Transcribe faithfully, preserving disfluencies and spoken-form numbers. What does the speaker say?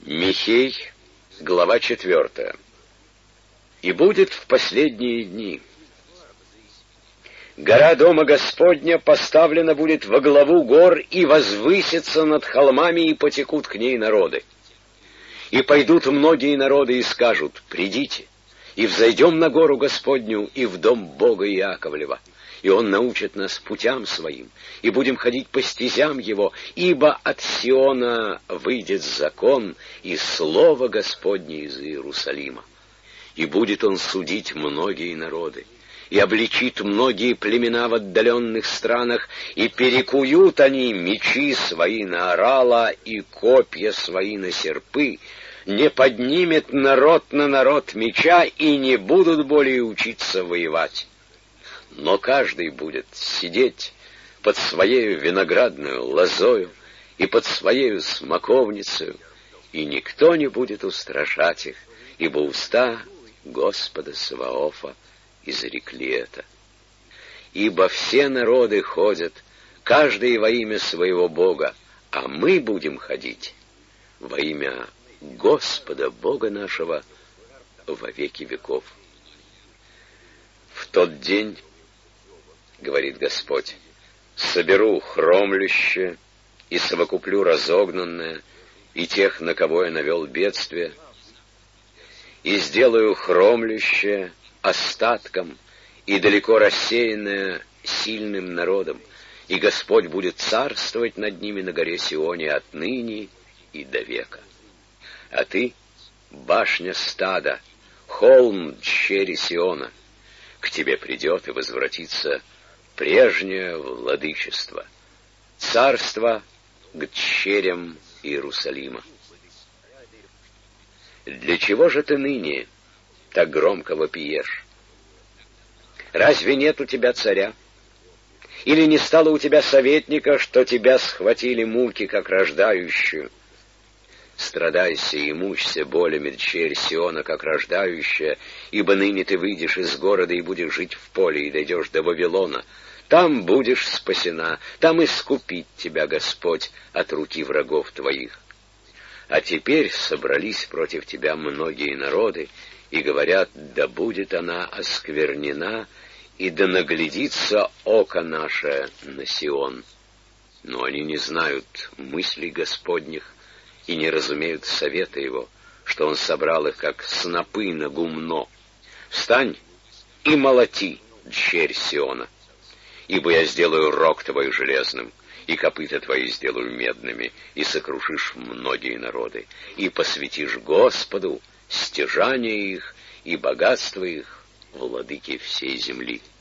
Михей, глава четвертая. «И будет в последние дни. Гора Дома Господня поставлена будет во главу гор, и возвысится над холмами, и потекут к ней народы. И пойдут многие народы и скажут: придите, и взойдем на гору Господню, и в дом Бога Иаковлева. И Он научит нас путям Своим, и будем ходить по стезям Его, ибо от Сиона выйдет закон, и слово Господне из Иерусалима. И будет Он судить многие народы, и обличит многие племена в отдаленных странах, и перекуют они мечи свои на орала и копья свои на серпы. Не поднимет народ на народ меча, и не будут более учиться воевать. Но каждый будет сидеть под своею виноградную лозою и под своею смоковницею, и никто не будет устрашать их, ибо уста Господа Саваофа изрекли это. Ибо все народы ходят, каждый во имя своего Бога, а мы будем ходить во имя Господа Бога нашего во веки веков. В тот день, говорит Господь, соберу хромлющее и совокуплю разогнанное, и тех, на кого я навел бедствие, и сделаю хромлющее остатком, и далеко рассеянное сильным народом, и Господь будет царствовать над ними на горе Сионе отныне и до века. А ты, башня стада, холм дщери Сиона, к тебе придет и возвратится прежнее владычество, царство к дщерям Иерусалима. Для чего же ты ныне так громко вопиешь? Разве нет у тебя царя? Или не стало у тебя советника, что тебя схватили муки, как рождающую? Страдайся и мучься болями, дщерь Сиона, как рождающая, ибо ныне ты выйдешь из города и будешь жить в поле, и дойдешь до Вавилона. Там будешь спасена, там искупит тебя Господь от руки врагов твоих. А теперь собрались против тебя многие народы, и говорят: да будет она осквернена, и да наглядится око наше на Сион. Но они не знают мыслей Господних, и не разумеют совета Его, что Он собрал их, как снопы на гумно. Встань и молоти, дщерь Сиона, ибо я сделаю рог твой железным, и копыта твои сделаю медными, и сокрушишь многие народы, и посвятишь Господу стяжание их и богатство их, владыке всей земли.